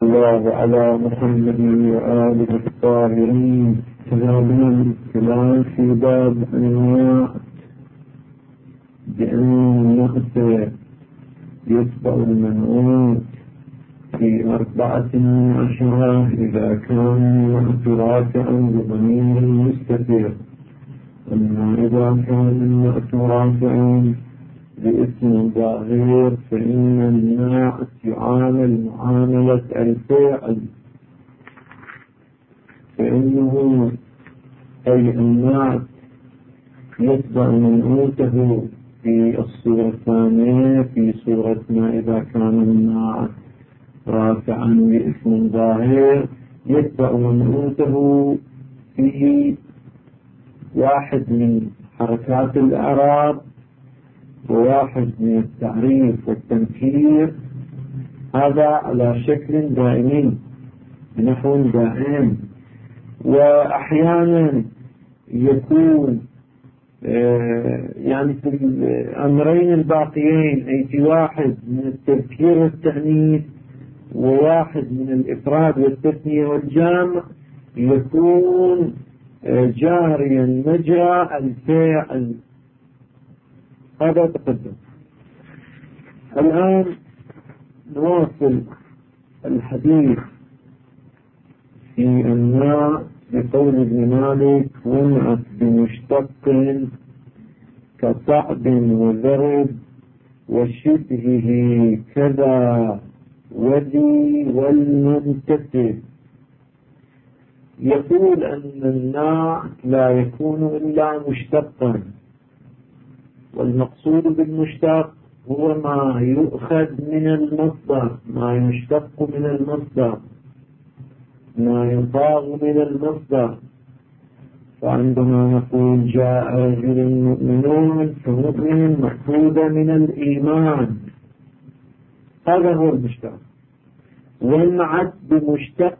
الله على محمد وآله الطاهرين. كلامنا الكلام في باب أنواع بأن النقص يتبع المنعوت في 14 إذا كان رافعا بضمير مستتر. أما إذا كان النقص رافعا باسم ظاهر فإن الناعت يعامل معاملة الفاعل، فإنه أي الناعت يتبع منعوته في الصورة الثانية في صورة ما إذا كان الناعت رافعا باسم ظاهر يتبع منعوته في واحد من حركات الإعراب وواحد من التعريف والتنكير، هذا على شكل دائمي نحو دائم. وأحيانا يكون يعني في الأمرين الباقيين، أي في واحد من التذكير والتأنيث وواحد من الإفراد والتثنية والجمع يكون جاريا مجرى الفاعل. هذا تقدم. الآن نواصل الحديث في النوع بقول ابن مالك: ونعت بمشتق كصعب وذرب وشبهه كذا وذي والمنتسب. يقول أن النوع لا يكون إلا مشتقا، والمقصود بالمشتق هو ما يؤخذ من المصدر، ما يشتق من المصدر، ما يصاغ من المصدر. فعندما نقول جاء رجل مؤمنون فمؤمن مأخوذ من الإيمان، هذا هو المشتق. ونعت بمشتق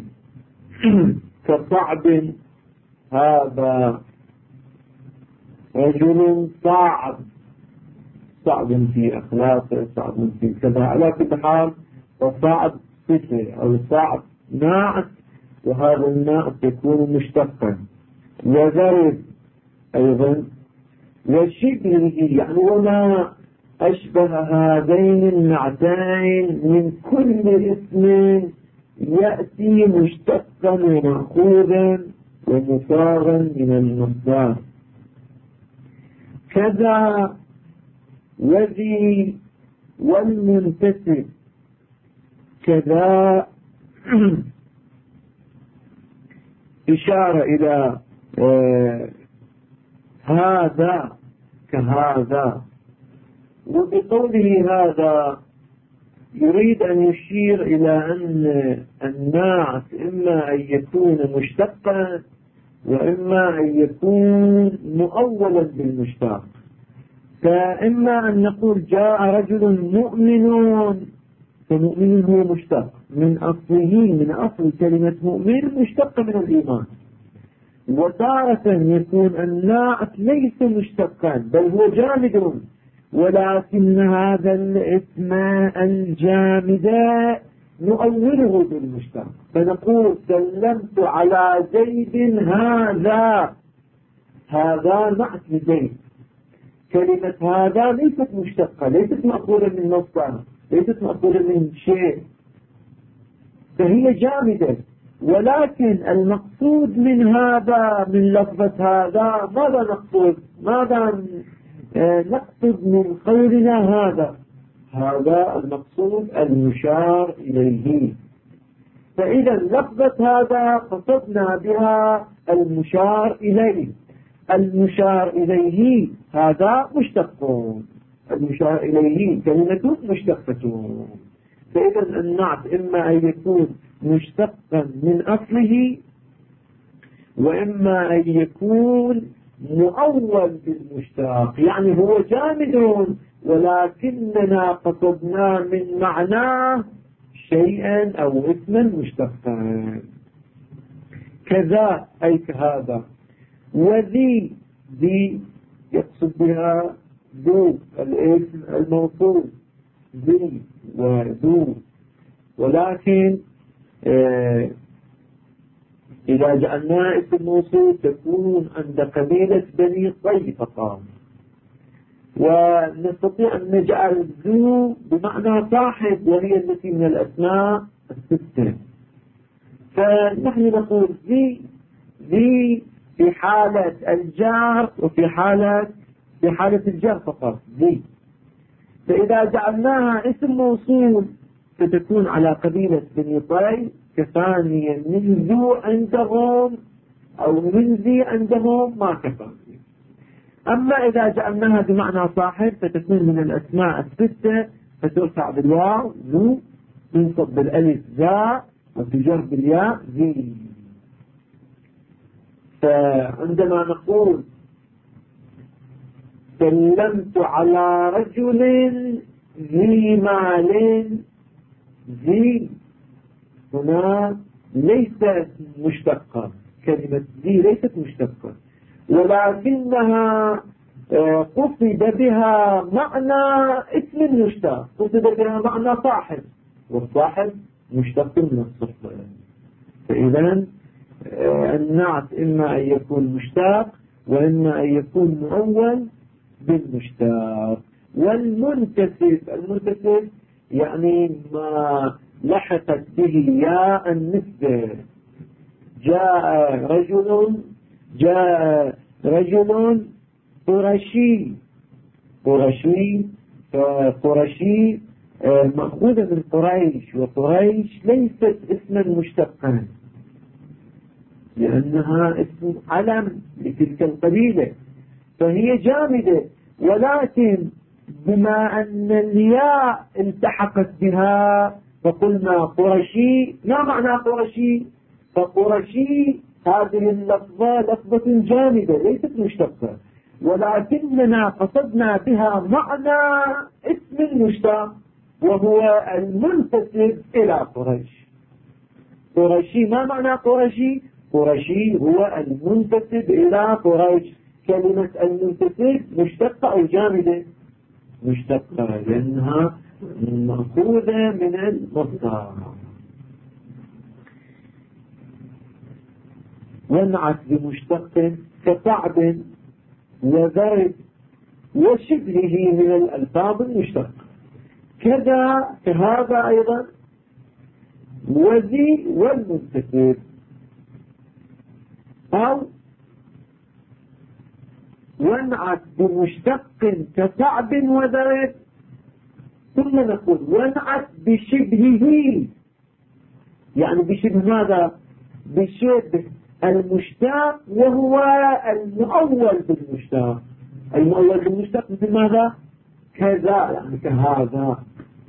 كصعب، هذا رجل صعب، صعب في أخلاقه، صعب في كذا، على كل حال وصعب صفة أو صعب ناعت، وهذا الناعت يكون مشتقا. وذرب أيضا وشبهه، يعني وما أشبه هذين النعتين من كل اسم يأتي مشتقا ومأخوذا ومصاغا من المصدر. كذا وذي والمنتسب. كذا إشارة إلى هذا كهذا، وبقوله هذا يريد أن يشير إلى أن الناعت إما أن يكون مشتقا وإما أن يكون مؤولا بالمشتق. فإما أن نقول جاء رجل مؤمنون، فمؤمن هو مشتق من أصله، من أصل كلمة مؤمن مشتق من الإيمان. وتارة يكون الناعت ليس مشتقا بل هو جامد، ولكن هذا الاسم الجامد نؤوله بالمشتق، فنقول سلمت على زيد هذا، هذا نعت لزيد. كلمة هذا ليست مشتقة، ليست مأخوذة من مصدر، ليست مأخوذة من شيء، فهي جامدة. ولكن المقصود من هذا، من لفظة هذا، ماذا نقصد؟ ماذا نقصد من قولنا هذا؟ هذا المقصود المشار إليه. فإذا لفظة هذا قصدنا بها المشار إليه. المشار إليه هذا مشتق، المشار إليه كلمة مشتقة. فإذا النعت إما أن يكون مشتقا من أصله، وإما أن يكون مؤول بالمشتق، يعني هو جامد ولكننا قصدنا من معناه شيئا أو اسما مشتقا. كذا أي كهذا. وذي، ذي يقصد بها ذو، الاسم الموصول ذي وذو، ولكن إذا جعلناها اسم موصول تكون عند قبيلة بني طي فقط. ونستطيع أن نجعل ذو بمعنى صاحب وهي التي من الأسماء الستة. فنحن نقول ذي في حالة الجار وفي حالة الجار فقط ذي. فإذا جعلناها اسم موصول فتكون على قبيلة بني طي كفانيا من ذو عندهم أو من ذي عندهم ما كفانيا. أما إذا جعلناها بمعنى صاحب فتكون من الأسماء الستة فترفع بالواو ذو، تنصب بالألف ذا، وتجر بالياء ذي. فعندما نقول سلمت على رجل ذي مال ذي، هنا ليست مشتقة، كلمة ذي ليست مشتقة، ولكنها قصد بها معنى اسم المشتق، قصد بها معنى صاحب، والصاحب مشتق من الصفة. فإذا النعت إما أن يكون مشتق وإما أن يكون مؤول بالمشتق. والمنتسب يعني ما لحقت به ياء النسبة. جاء رجل قرشي، فقرشي مأخوذة من قريش، وقريش ليست اسما مشتقا لأنها اسم علم لتلك القبيلة فهي جامدة، ولكن بما أن الياء التحقت بها فقلنا قرشي. ما معنى قرشي؟ فقرشي هذه اللفظة لفظة جامدة ليست مشتقة، ولكننا قصدنا بها معنى اسم المشتق وهو المنتسب إلى قريش. قرشي ما معنى قرشي؟ قرشي هو المنتسب إلى قريش. كلمة المنتسب مشتقة أو جامدة؟ مشتقة لأنها مأخوذة من المصدر. ونعت بمشتق كصعب وذرب وشبهه من الألفاظ المشتقة. كهذا أيضا وذي والمنتسب. أو ونعت بمشتق كصعب وذرب، ثم نقول ونعت بشبهه، يعني بشبه ماذا؟ بشبه المشتق وهو المؤول بالمشتق. المؤول بالمشتق مثل ماذا؟ كذا يعني كهذا،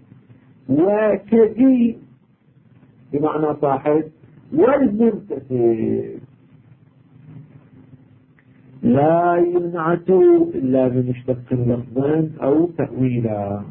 وكذي بمعنى صاحب، والمنتسب لا ينعت إلا بمشتق لفظا أو تأويلا.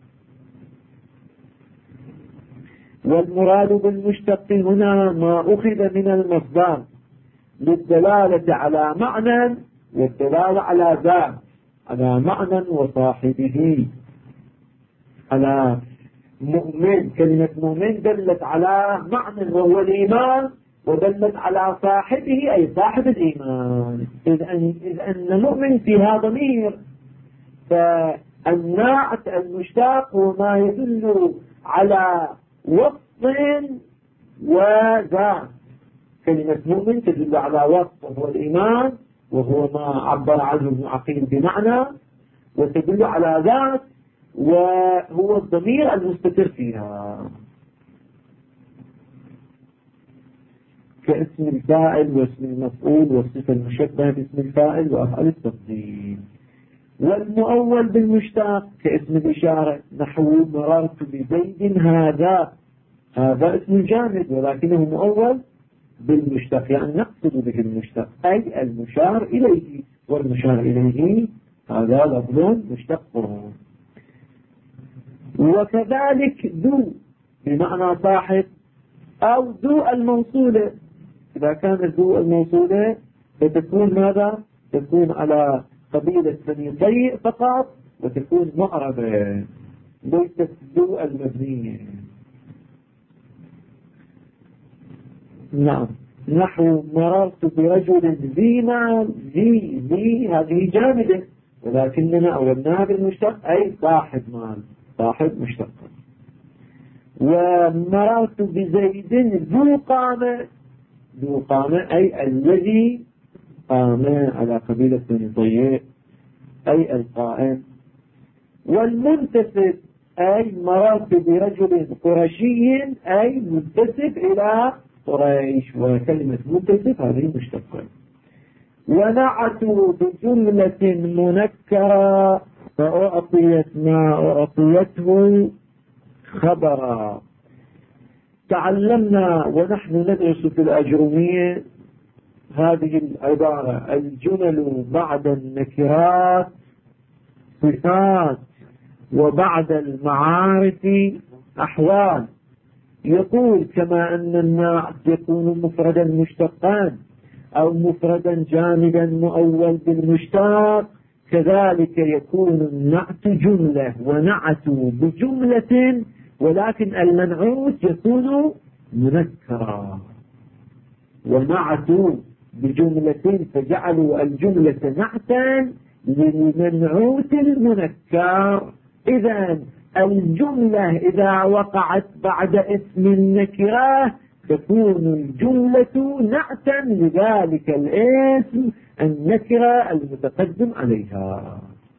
والمراد بالمشتق هنا ما أخذ من المصدر للدلالة على معنى والدلالة على ذات، على معنى وصاحبه. على مؤمن، كلمة مؤمن دلت على معنى وهو الإيمان، ودلت على صاحبه أي صاحب الإيمان. إذ أن مؤمن فيها ضمير، فالناعت المشتق هو ما يدل على وصف وذات. كلمة مؤمن تدل على وصف وهو الإيمان، وهو ما عبر عنه ابن عقيل بمعنى، وتدل على ذات وهو الضمير المستتر فيها، كاسم الفاعل واسم المفعول والصفة المشبهة باسم الفاعل وأفعال التفضيل. والمؤول بالمشتق كاسم الإشارة، نحو مررت بزيد هذا. هذا اسم جامد ولكنه مؤول بالمشتق، يعني نقصد به المشتق أي المشار إليه، والمشار إليه هذا لفظ مشتق. وكذلك ذو بمعنى صاحب أو ذو الموصولة. إذا كانت ذو الموصولة فتكون ماذا؟ تكون على قبيلة بني طي فقط، وتكون معربة ليست ذو المبنية. نعم. نحو مررت برجل ذي مال، ذي هذه جامدة، ولكننا أولناها بالمشتق أي صاحب مال، صاحب مشتق. ومررت بزيد ذو قامة، ذو قامة أي الذي قام على قبيلة بني ضيء أي القائم. والمنتسب أي مررت برجل قرشي أي منتسب إلى قريش، وكلمة منتسب هذه مشتقة. ونعتوا بجملة منكرة فأعطيت ما أعطيته خبرا. تعلمنا ونحن ندرس في الأجرومية هذه العبارة: الجمل بعد النكرات صفات وبعد المعارف أحوال. يقول كما أن النعت يكون مفردا مشتقا أو مفردا جامدا مؤول بالمشتق، كذلك يكون النعت جملة ونعت بجملة، ولكن المنعوت يكون منكرا. ونعتوا بجملة فجعلوا الجملة نعتا للمنعوت المنكر. إذا الجملة إذا وقعت بعد اسم النكرة تكون الجملة نعتا لذلك الاسم النكرة المتقدم عليها.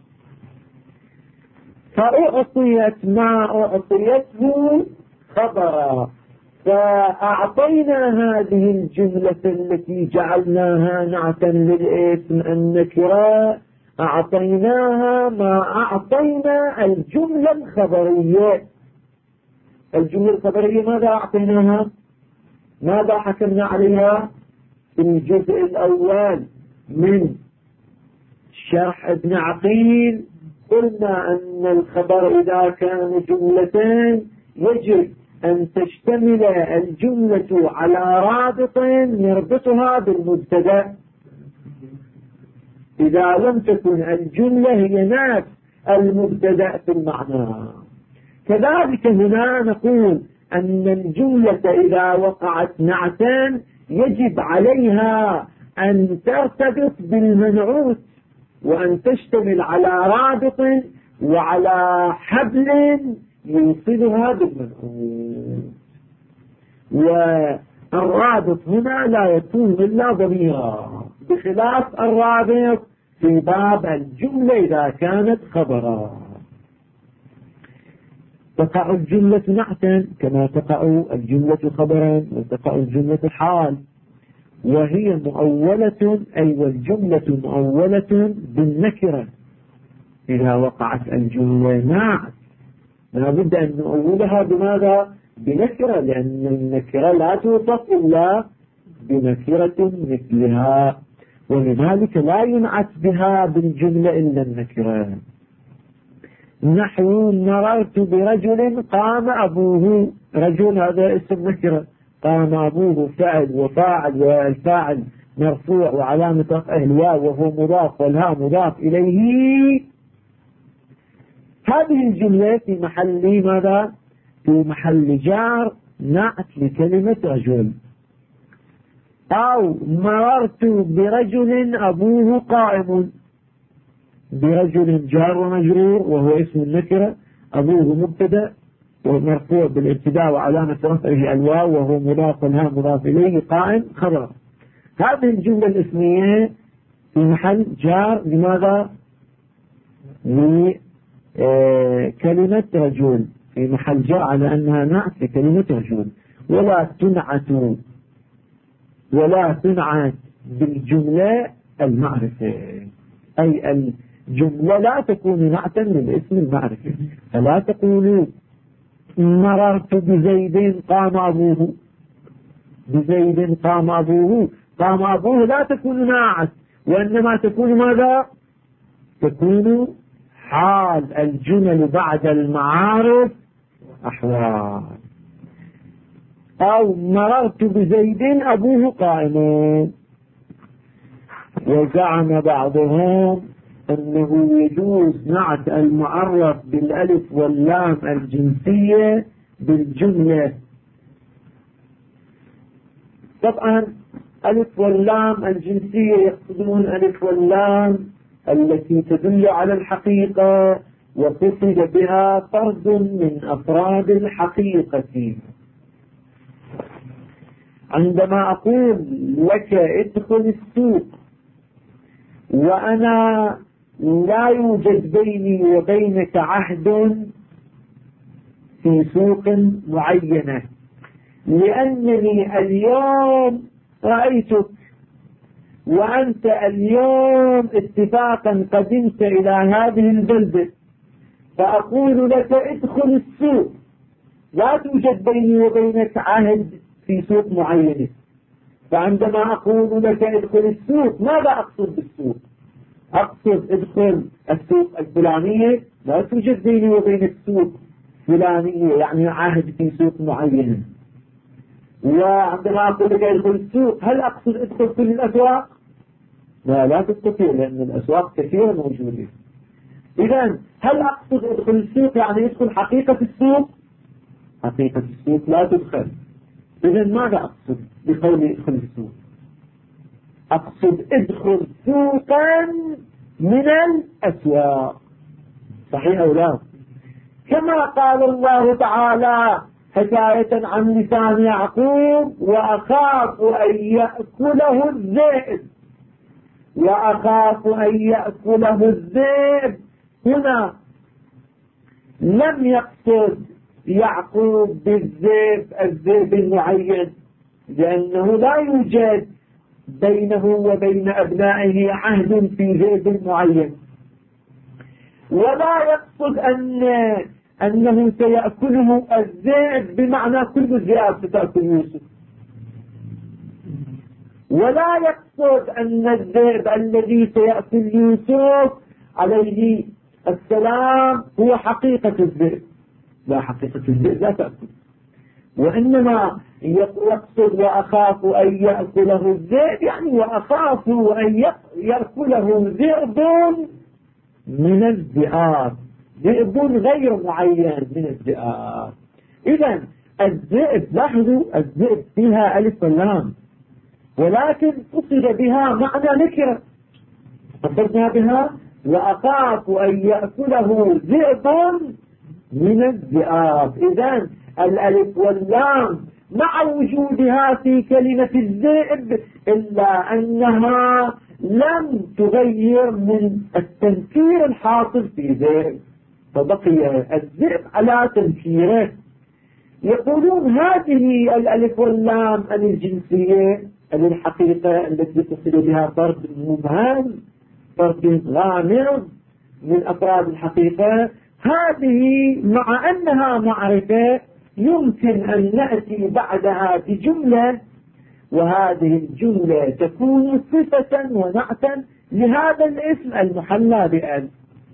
فأعطيت ما أعطيته خبرا، فأعطينا هذه الجملة التي جعلناها نعتا للاسم النكرة، أعطيناها ما أعطينا الجملة الخبرية. الجملة الخبرية ماذا أعطيناها؟ ماذا حكمنا عليها في الجزء الأول من شرح ابن عقيل؟ قلنا أن الخبر إذا كان جملتين يجب أن تشتمل الجملة على رابط يربطها بالمبتدأ. إذا لم تكن الجملة هي نفس المبتدأ في المعنى. كذلك هنا نقول أن الجملة إذا وقعت نعتا يجب عليها أن ترتبط بالمنعوت وأن تشتمل على رابط وعلى حبل يوصلها بالمنعوت. والرابط هنا لا يكون إلا ضميرا، بخلاف الرابط في باب الجملة إذا كانت خبرا. تقع الجملة نعتا كما تقع الجملة خبرا وتقع الجملة حال، وهي مؤولة أي والجملة مؤولة بالنكرة. إذا وقعت الجملة نعت لا بد أن نؤولها بماذا؟ بنكرة، لأن النكرة لا توصف إلا بنكرة مثلها، ولذلك لا ينعت بها بالجملة إلا النكرة. نحو مررت برجل قام أبوه، رجل هذا اسم نكرة، قام أبوه فعل وفاعل، والفاعل مرفوع وعلامة رفعه الواو وهو مضاف والهاء مضاف إليه. هذه الجملة في محل ماذا؟ في محل جار نعت لكلمة رجل. أو مررت برجل أبوه قائم، برجل جار ومجرور وهو اسم النكرة، أبوه مبتدأ ومرفوع بالابتداء وعلامة رفعه الواو وهو مضاف والهاء مضاف إليه، قائم خبر. هذه الجملة الاسمية في محل جار لماذا؟ لكلمة رجل، في محل جار على أنها نعت لكلمة رجل. ولا تنعت بالجملة المعرفة، أي الجملة لا تكون نعتا للاسم المعرفة. فلا تقولوا مررت بزيد قام أبوه، بزيد قام أبوه، قام أبوه لا تكون ناعت، وإنما تكون ماذا؟ تكون حال. الجمل بعد المعارف أحوال. أو مررت بزيد أبوه قائم. وزعم بعضهم أنه يجوز نعت المعرف بالألف واللام الجنسية بالجملة طبعا ألف واللام الجنسية يقصدون ألف واللام التي تدل على الحقيقة وقصد بها فرد من أفراد الحقيقة. عندما أقول لك ادخل السوق وأنا لا يوجد بيني وبينك عهد في سوق معينة، لأنني اليوم رأيتك وأنت اليوم اتفاقا قدمت إلى هذه البلدة، فأقول لك ادخل السوق، لا توجد بيني وبينك عهد في سوق معين. فعندما أقول لك ادخل السوق ماذا أقصد بالسوق؟ أقصد ادخل السوق الفلانية، لا توجد بيني وبينك سوق فلانية يعني عهد في سوق معين. وعندما أقول لك ادخل السوق هل أقصد ادخل كل الأسواق؟ لا تستطيع، لأن الأسواق كثيرة موجودة. إذا هل أقصد ادخل السوق يعني ادخل حقيقة السوق؟ حقيقة السوق لا تدخل. إذا ماذا أقصد بقولي ادخل السوق؟ أقصد ادخل سوقا من الأسواق، صحيح أو لا؟ كما قال الله تعالى حكاية عن لسان يعقوب وأخاف أن يأكله الذئب، وأخاف أن يأكله الذئب. هنا لم يقصد يعقوب الذئب المعين، لأنه لا يوجد بينه وبين أبنائه عهد في ذئب معين، ولا يقصد أنه سيأكله الذئب بمعنى كل الذئاب ستأكل يوسف، ولا يقصد أن الذئب الذي سيأكل يوسف عليه السلام هو حقيقة الذئب. لا، حقيقة الذئب لا تأكل، وإنما يقصد وأخاف أن يأكله الذئب يعني وأخاف أن يأكله ذئب من الذئاب، ذئب غير معين من الذئاب. إذا الذئب، لاحظوا الذئب فيها ألف واللام، ولكن قصد بها معنى نكرة، قصدنا بها وأخاف أن يأكله ذئب من الذئاب. إذا الألف واللام مع وجودها في كلمة الذئب إلا أنها لم تغير من التنكير الحاصل في ذئب، فبقي الذئب على تنكيره. يقولون هذه الألف واللام الجنسية الحقيقة التي تصل بها فرد مبهم، فرد غامض من أفراد الحقيقة، هذه مع أنها معرفة يمكن أن نأتي بعدها بجملة، وهذه الجملة تكون صفة ونعتا لهذا الاسم المحلى بأل.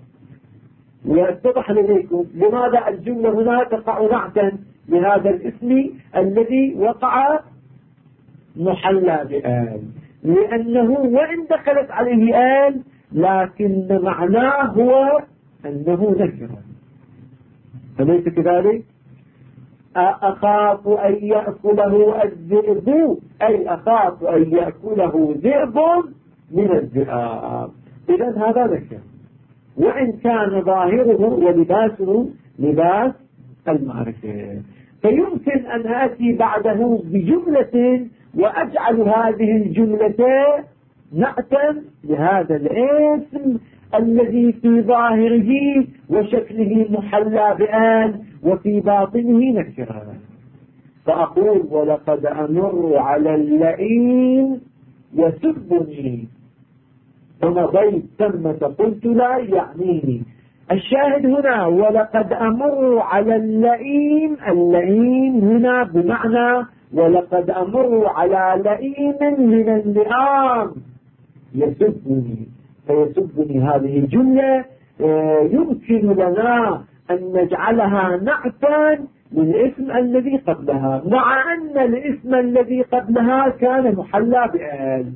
ويتضح لديكم لماذا الجملة هنا تقع نعتا لهذا الاسم الذي وقع محلى بأل، لأنه وإن دخلت عليه آل لكن معناه هو أنه نكرة، أليس كذلك؟ أخاف أن يأكله الذئب، أي أخاف أن يأكله ذئب من الذئاب. إذا هذا نكرة، وإن كان ظاهره ولباسه لباس المعرفة، فيمكن أن آتي بعده بجملة وأجعل هذه الجملة نعتا لهذا الاسم الذي في ظاهره وشكله محلى بآن وفي باطنه نكرة. فأقول ولقد أمر على اللئيم يسبني فمضيت ثم قلت لا يعنيني. الشاهد هنا ولقد أمر على اللئيم، اللئيم هنا بمعنى ولقد أمر على لئيم من اللئام يسبني، فيسبني هذه الجملة يمكن لنا أن نجعلها نعتا للاسم الذي قبلها، مع أن الاسم الذي قبلها كان محلى بآل.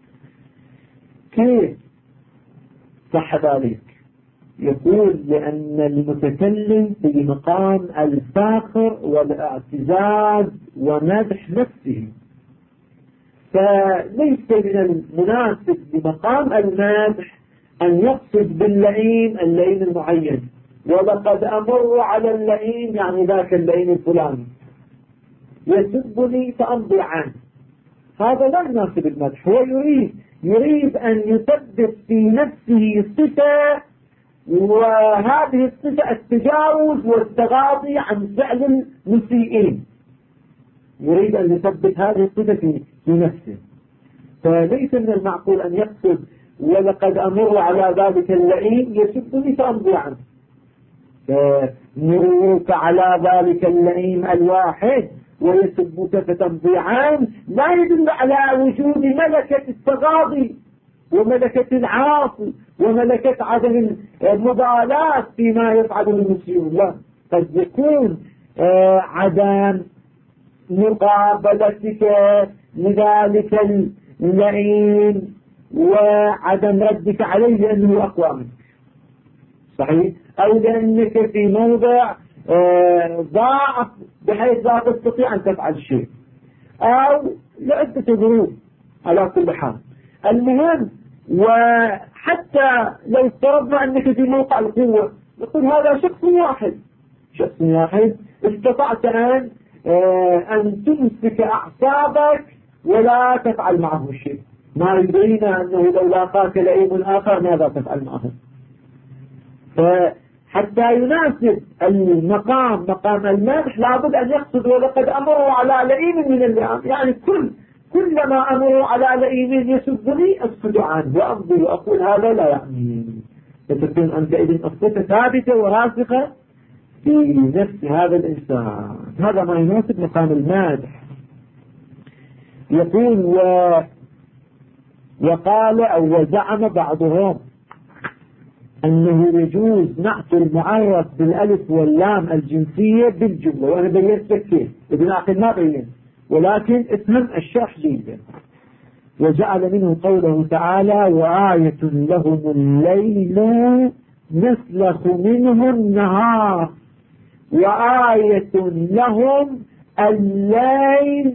كيف صح ذلك؟ يقول لأن المتكلم في مقام الفاخر والاعتزاز ومدح نفسه، فليس من المناسب لمقام المدح أن يقصد باللئيم اللئيم المعين، ولقد أمر على اللئيم يعني ذاك اللئيم الفلاني يسبني فأمضي عنه. هذا لا يناسب المدح. هو يريد أن يثبت في نفسه صفة، وهذه الصفة التجاوز والتغاضي عن فعل المسيئين. يريد أن يثبت هذه الصفة في نفسه. فليس من المعقول أن يقصد ولقد أمر على ذلك اللئيم يسبني فأمضي عنه. فمروك على ذلك اللئيم الواحد ويسبك فتمضي عنه لا يدل على وجود ملكة التغاضي وملكة العاصي وملكة عدم المبالاة فيما يفعله المسيئون. لا، قد يكون عدم مقابلتك لذلك اللئيم وعدم ردك عليه لأنه أقوى منك، صحيح، أو لأنك في موضع ضعف بحيث لا تستطيع أن تفعل شيء، أو لعدة ظروف. على كل حال المهم، وحتى لو افترضنا أنك في موقع القوة نقول هذا شخص واحد استطعت أن تمسك أعصابك ولا تفعل معه شيء. ما يدرينا أنه لو لاقاك لئيم آخر ماذا تفعل معه. فحتى يناسب المقام مقام المدح لابد أن يقصد ولقد أمروا على لئيم من اللئام، يعني كلما أمروا على لئيم يسبني أسكت عنه وأمضي وأقول هذا لا يعني. فتكون أنت إذن الصفة ثابتة وراسخة في نفس هذا الإنسان. هذا ما يناسب مقام المدح. يقول وقال أو وزعم بعضهم أنه يجوز نعت المعرف بالألف واللام الجنسية بالجملة، وأنا بيّنت لك كيف، ابن عقل ما بيّن، ولكن افهم الشرح جيدا. وجعل منه قوله تعالى وآية لهم الليل نسلخ منه النهار، وآية لهم الليل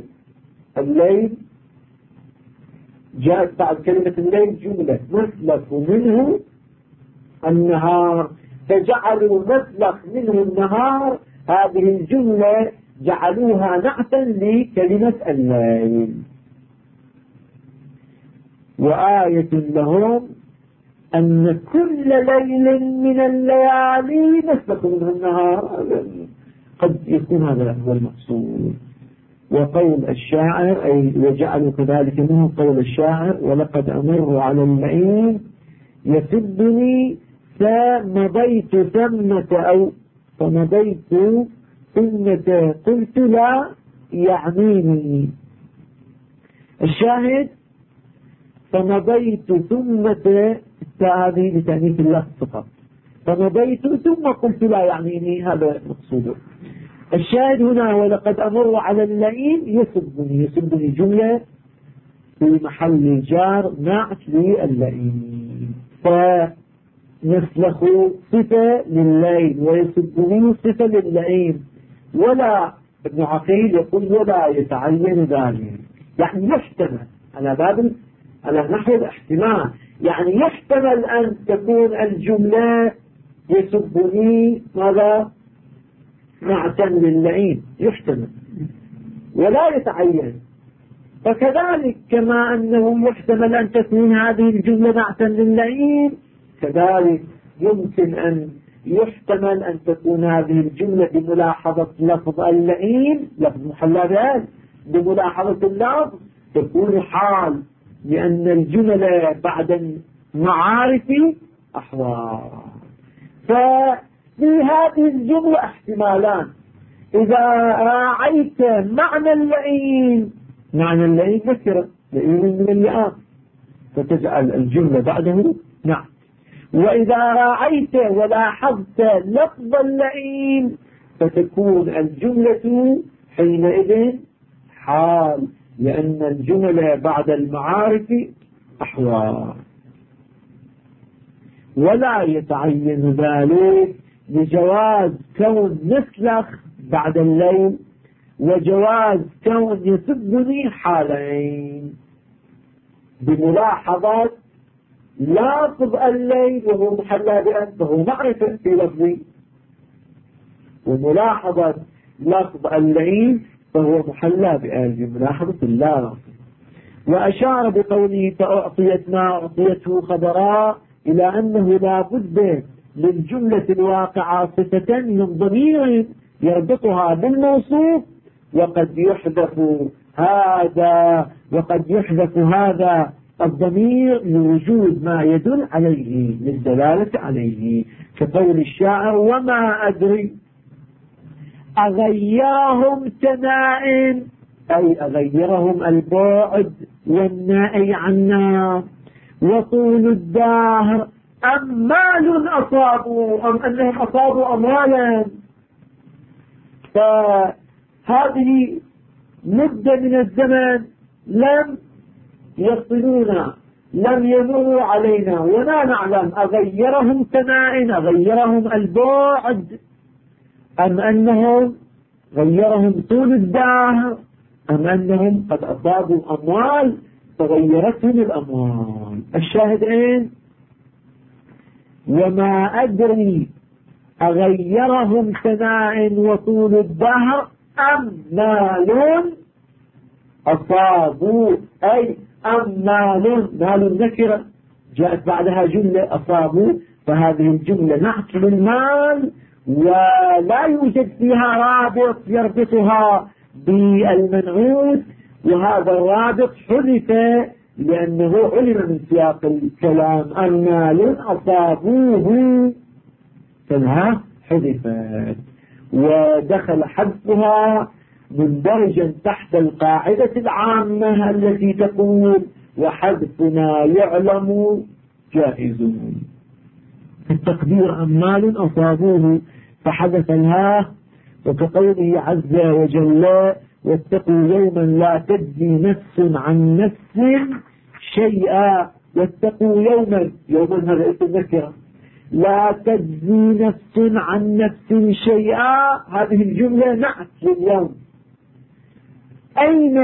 جاءت بعد كلمة الليل جملة نسلخ منه النهار، فجعلوا نسلخ منه النهار هذه الجملة جعلوها نعتا لكلمة الليل. وآية لهم أن كل ليل من الليالي نسلخ منه النهار، قد يكون هذا هو المقصود. وقول الشاعر أي وجعلوا كذلك منه قول الشاعر ولقد أمر على اللئيم يسبني فمضيت ثمة أو فمضيت ثمة قلت لا يعنيني. الشاهد فمضيت ثمة هذه لتأنيث اللفظ فقط، فمضيت ثم قلت لا يعنيني، هذا مقصوده. الشاهد هنا ولقد أمر على اللئيم يسبني جملة في محل جار نعت للئيم، فنسلخ صفة للليل ويسبني صفة للئيم. ولا ابن عقيل يقول ولا يتعين ذلك، يعني يحتمل على نحو الاحتمال، يعني يحتمل أن تكون الجملة يسبني ماذا نعتا للئيم، يحتمل ولا يتعين. فكذلك كما أنه يحتمل أن تكون هذه الجملة نعتا للئيم، كذلك يمكن أن يحتمل أن تكون هذه الجملة بملاحظة لفظ اللئيم لفظ محلى بأل، بملاحظة اللفظ تكون حال، لأن الجملة بعد المعارف أحوال. ففي هذه الجملة احتمالان، إذا راعيت معنى اللئيم نكرة لئيم من اللئام فتجعل الجملة بعده نعم، وإذا راعيت ولاحظت لفظ اللئيم فتكون الجملة حينئذ حال، لأن الجملة بعد المعارف أحوال. ولا يتعين ذلك لجواز كون نسلخ بعد الليل وجواز كون يسبني حالين، بملاحظة لفظ الليل وهو محلى بأن فهو معرفة في لفظي، وملاحظة لفظ الليل فهو محلى بأن بملاحظة اللفظ. وأشار بقوله فأعطيت ما أعطيته خبراء إلى أنه لا بد للجملة الواقعة صفة من ضمير يربطها بالموصوف، وقد يحذف هذا الضمير لوجود ما يدل عليه للدلالة عليه، كقول الشاعر وما أدري أغيرهم تنائم، أي أغيرهم البعد والنائي عنا، وطول الدهر أم مال أصابوا أم أنهم أصابوا أموالا. فهذه مدة من الزمن لم يصلونا، لم يمروا علينا، ولا نعلم أغيرهم تنائن، أغيرهم البعد، أم أنهم غيرهم طول الدهر، أم أنهم قد أصابوا أموال فغيرتهم الأموال. الشاهد إيه؟ وما أدري أغيرهم ثناء وطول الدهر أم مال أصابوا، أي أم مال نكرة جاءت بعدها جملة أصابوا، فهذه الجملة نعت للمال ولا يوجد فيها رابط يربطها بالمنعوت، وهذا الرابط حذف لأنه علم من سياق الكلام أن مال أصابوه، فلها حذفت ودخل حذفها مندرجا تحت القاعدة العامة التي تقول وحذفنا يعلم جائز. التقدير أمال أصابوه فحدث الها، وكقوله عز وجل واتقوا يوما لا تجزي نفس عن نفس شيئا، واتقوا يوما هذا اسم نكرة، لا تجزي نفس عن نفس شيئا، هذه الجملة نعت لليوم. أين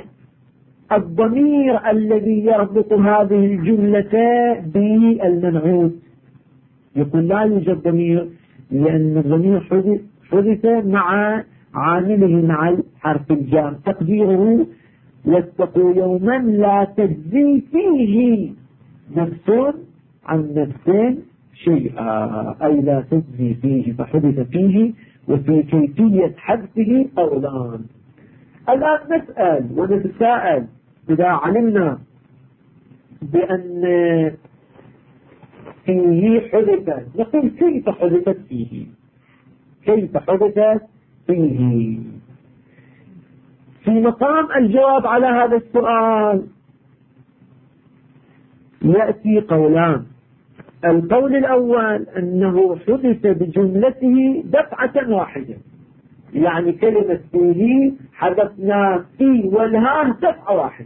الضمير الذي يربط هذه الجملة بالمنعوت؟ يقول لا يوجد ضمير، لأن الضمير حدث مع عامله مع حرف الجر، تقديره واتقوا يوما لا تجزي فيه نفس عن نفس شيئا، أي لا تجزي فيه فحدث فيه، وفي كيفية حذفه قولان. الآن نسأل ونتساءل إذا علمنا بأن فيه حدثت، نقول كيف حدثت فيه؟ كيف حدثت فيه؟ في مقام الجواب على هذا السؤال يأتي قولان. القول الأول أنه حدث بجملته دفعة واحدة، يعني كلمة فيه حدثنا في والهاء دفعة واحدة،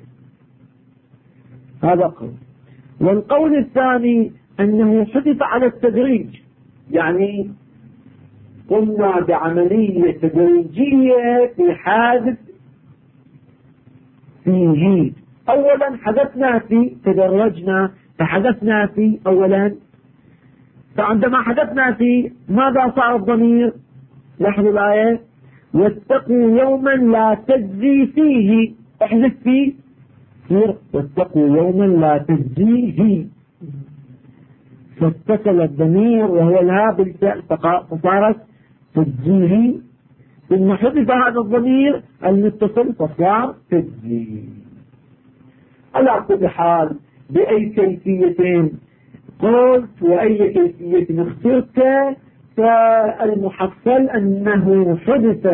هذا قول. والقول الثاني أنه حدث على التدريج، يعني قمنا بعملية تدريجية في حادث فيه. أولا حدثنا في، تدرجنا فحدثنا في أولا، فعندما حدثنا في ماذا صار الضمير؟ لاحظوا الآية واتقوا يوما لا تجزي فيه، احذف فيه واتقوا يوما لا تجزي فيه، فاتصل الضمير وهو الها بالفعل فصارت تجزيه، ثم حذف هذا الضمير المتصل فصار تجزيه. على كل حال بأي كيفية قلت وأي كيفية اخترت، فالمحصل أنه حدث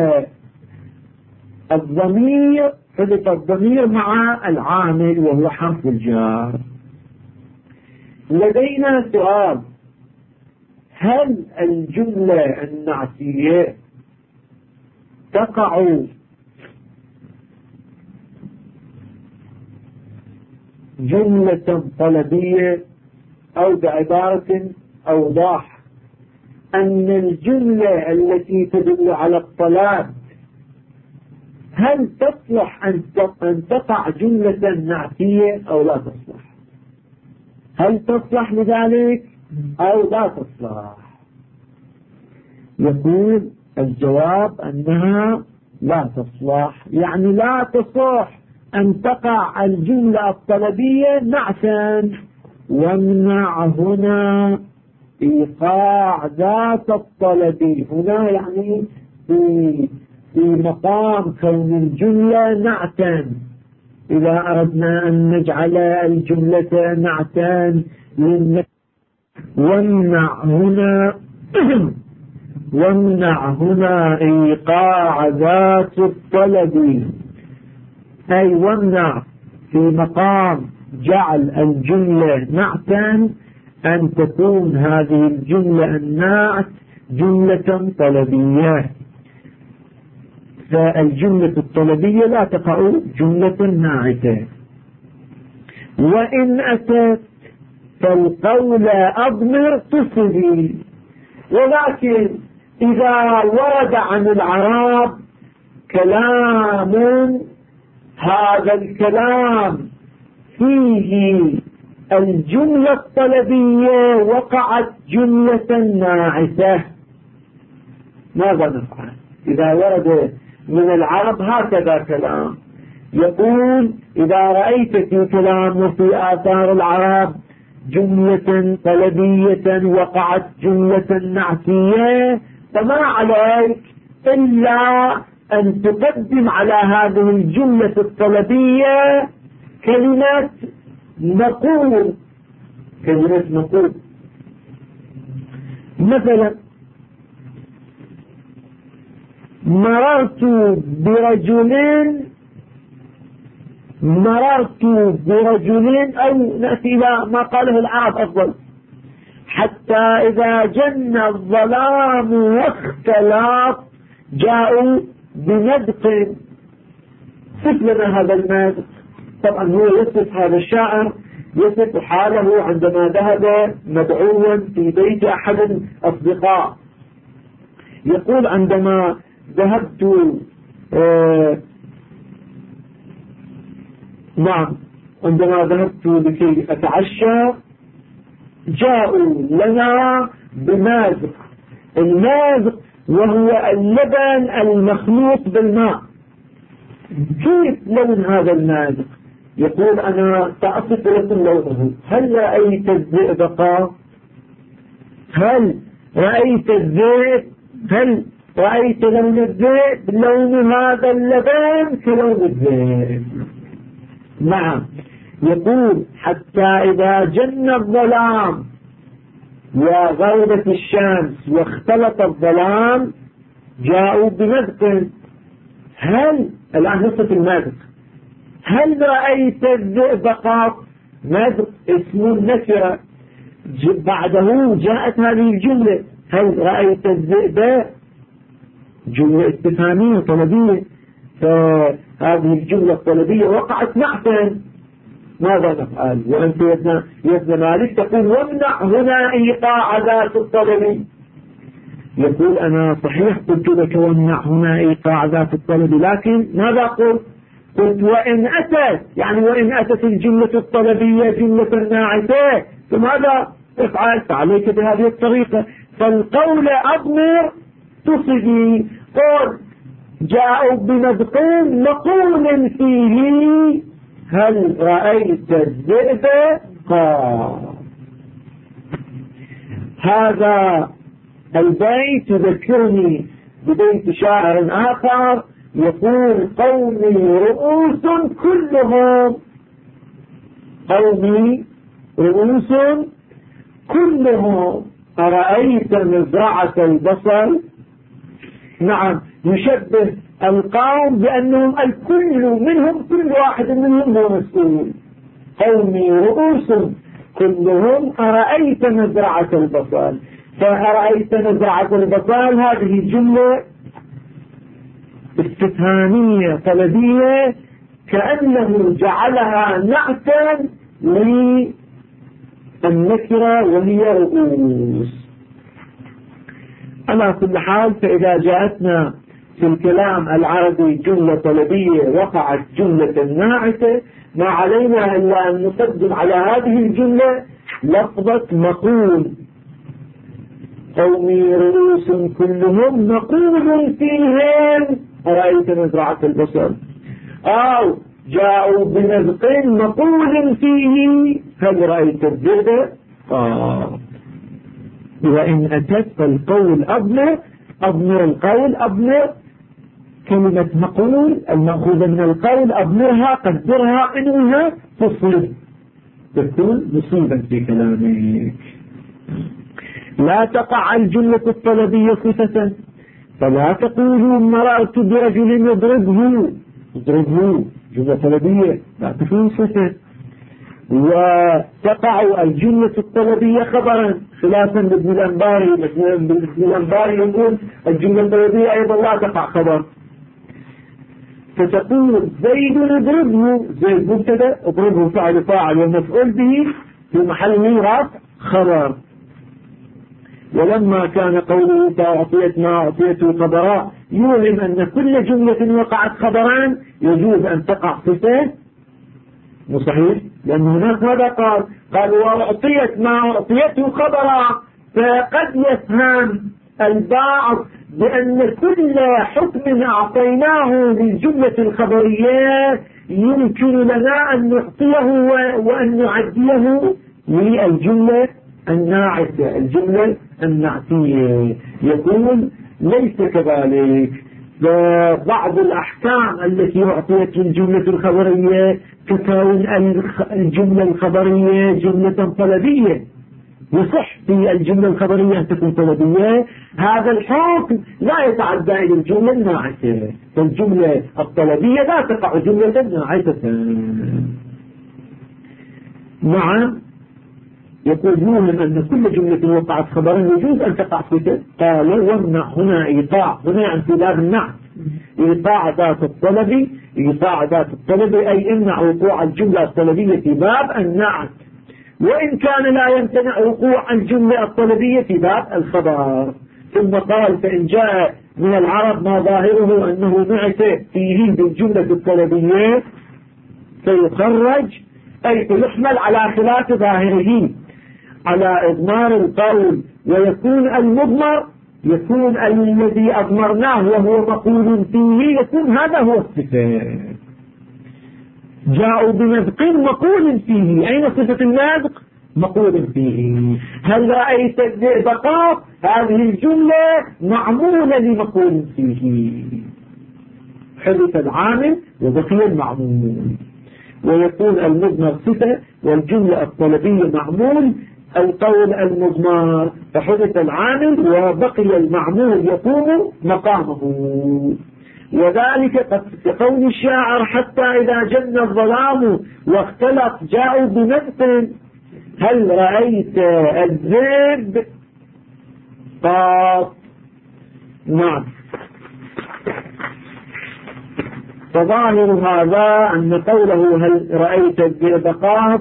الضمير مع العامل وهو حرف الجار. لدينا سؤال: هل الجملة النعتية تقع جملة طلبية، أو بعبارة أوضح أن الجملة التي تدل على الطلب هل تصلح أن تقع جملة نعتية أو لا تصلح؟ هل تصلح لذلك أو لا تصلح؟ يقول الجواب أنها لا تصلح، يعني لا تصح أن تقع الجملة الطلبية نعتا. وامنع هنا إيقاع ذات الطلب، هنا يعني في مقام كون الجملة نعتا. إذا أردنا أن نجعل الجملة نعتا وامنع هنا إيقاع ذات الطلب، أي وامنع في مقام جعل الجملة نعتا أن تكون هذه الجملة النعت جملة طلبية، فالجملة الطلبية لا تقع جملة ناعتة. وإن أتت فالقول أضمر تصبي، ولكن إذا ورد عن العرب كلام هذا الكلام فيه الجملة الطلبية وقعت جملة ناعتة، ماذا نفعل؟ إذا ورد من العرب هكذا كلام، يقول إذا رأيت في كلام وفي آثار العرب جملة طلبية وقعت جملة نعتية، فما عليك إلا أن تقدم على هذه الجملة الطلبية كلمة نقول. كلمة نقول مثلا مررت برجل، أو نأتي إلى ما قاله العرب أفضل، حتى إذا جن الظلام واختلاط جاءوا بمدق. صف لنا هذا المدق. طبعا هو يصف، هذا الشاعر يصف حاله عندما ذهب مدعوا في بيت أحد الأصدقاء، يقول عندما ذهبت عندما ذهبت لكي أتعشى جاءوا لنا بمازق. المازق وهو اللبن المخلوط بالماء. كيف لون هذا المازق؟ يقول أنا سأصف لكم لونه. هل رأيت الزئبق؟ هل رأيت الزئب؟ هل رأيت لون الزئب؟ لون هذا اللبن كلون الزئب. نعم. يقول حتى إذا جن الظلام وغربت الشمس واختلط الظلام جاءوا بمدق. هل الآن نصف المدق، هل رأيت الذئب قط؟ مدق اسم النكرة، بعده جاءت هذه الجملة هل رأيت الذئب، جملة استفهامية طلبية، فهذه الجملة الطلبية وقعت نعتا. ماذا نفعل؟ وأنت يا مالك تقول وامنع هنا إيقاع ذات الطلب. يقول أنا صحيح قلت لك وامنع هنا إيقاع ذات الطلب، لكن ماذا قلت؟ قلت وإن أتت، يعني وإن أتت الجملة الطلبية جملة ناعتة فماذا افعل؟ فعليك بهذه الطريقة. فالقول أضمر تصدي. قل جاءوا بمدق مقول فيه هل رأيت الذئب قال. هذا البيت يذكرني ببيت شاعر آخر يقول قومي رؤوس كلهم أرأيت مزرعة البصل. نعم، يشبه القوم بأنهم الكل منهم، كل واحد منهم هو مسؤول. قومي رؤوس كلهم أرأيت مزرعة البصل. فأرأيت مزرعة البصل هذه جملة استفهامية طلبية كأنه جعلها نعتا للنكرة وهي رؤوس. على كل حال فإذا جاءتنا في الكلام العربي جملة طلبية وقعت جملة ناعتة، ما علينا إلا أن نقدم على هذه الجملة لفظة مقول. قومي رؤوس كلهم مقول فيهم أرأيت مزرعة البصر، أو جاءوا بنزق مقول فيه هل رأيت الذئب؟ وإن أتت فالقول أضمر القول أضمر كلمة مقول المأخوذة من القول أضمرها قدرها إنها تصيب تكون مصيبا في كلامك. لا تقع الجملة الطلبية صفة، فلا تقولوا مررت برجل يضربه جملة طلبية لا تكون صفة. وتقع الجملة الطلبية خبرا خلافا لابن الأنباري. ابن الأنباري يقول الجملة الطلبية أيضا لا تقع خبر، فتقول زيد اضربه، زيد مبتدا اضربه فاعل والمفعول به في محل رفع خبر. ولما كان قوله فأعطيت ما أعطيته خبرا يوهم أن كل جملة وقعت خبران يجوز أن تقع صفة. صحيح، لأن هناك ماذا قال وأعطيت ما أعطيته خبرا، فقد يفهم البعض بأن كل حكم أعطيناه للجملة الخبرية يمكن لنا أن نعطيه وأن نعديه للجملة الناعتة الجملة النعتية. يقول ليس كذلك، فبعض الأحكام التي أعطيت الجملة الخبرية تكون الجملة الخبرية جملة طلبية، يصح في الجملة الخبرية أن تكون طلبية، هذا الحكم لا يتعدى إلى الجملة الناعتة، فالجملة الطلبية لا تقع جملة ناعتة. نعم، يقول يوهم أن كل جملة وقعت خبرا يجوز أن تقع صفة. قال وامنع هنا إيقاع، هنا انتداب النعت، إيقاع ذات الطلب، إيقاع ذات الطلب أي امنع وقوع الجملة الطلبية في باب النعت، وإن كان لا يمتنع وقوع الجملة الطلبية في باب الخبر. ثم قال فإن جاء من العرب ما ظاهره أنه نعت فيه بالجملة الطلبية فيخرج أي يحمل على خلاف ظاهره على إضمار القول، ويكون المضمر يكون الذي أضمرناه وهو مقول فيه يكون هذا هو الصفة. جاءوا بنزق مقول فيه، أين صفة النزق؟ مقول فيه. هل رأيت الذئب قاف؟ هذه الجملة معمولة لمقول فيه، حدث العامل وبقي المعمول، ويكون المضمر صفة والجملة الطلبية معمول القول المضمر، فحدث العامل وبقي المعمول يقوم مقامه. وذلك قد كقول الشاعر حتى إذا جن الظلام واختلط جاءوا بنزق هل رأيت الذئب قاف. نعم، فظاهر هذا أن قوله هل رأيت الذئب قاف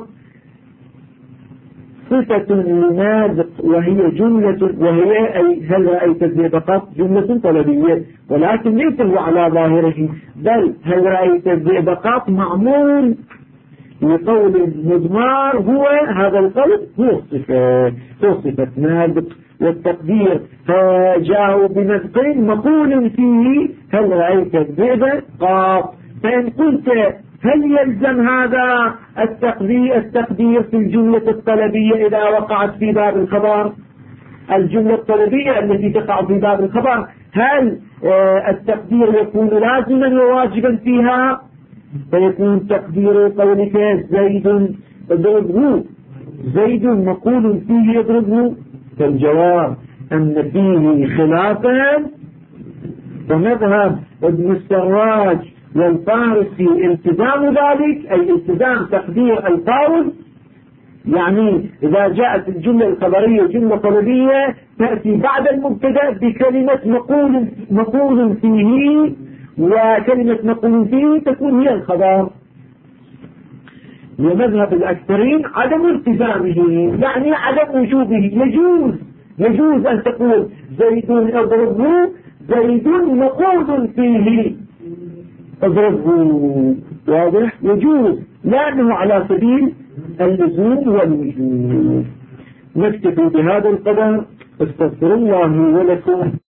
صفة لنازق وهي جملة، وهي أي هل رأيت الذئب قاف جملة طلبية، ولكن ليس هو على ظاهره، بل هل رأيت الذئب قاف معمول لقول المضمار هو هذا القول هو صفة نازق. والتقدير فجاءوا بنزق مقول فيه هل رأيت الذئب قاف. فإن قلت هل يلزم هذا التقدير في الجملة الطلبية إذا وقعت في باب الخبر؟ الجملة الطلبية التي تقع في باب الخبر هل التقدير يكون لازما وواجبا فيها؟ فيكون تقدير قولك زيد اضربه، زيد مقول فيه يضربه، فالجواب أن فيه خلافا، ومذهب ابن السراج والفارسي التزام ذلك أي التزام تقدير القول، يعني إذا جاءت الجملة الخبرية جملة طلبية تأتي بعد المبتدأ بكلمة مقول فيه، وكلمة مقول فيه تكون هي الخبر. ومذهب الأكثرين عدم التزامه، يعني عدم وجوبه. يجوز أن تقول زيد اضربه زيد نقود فيه اضربه. واضح؟ يجوز لأنه على سبيل اللزوم والوجوب. نكتفي بهذا القدر. استغفر الله ولكم.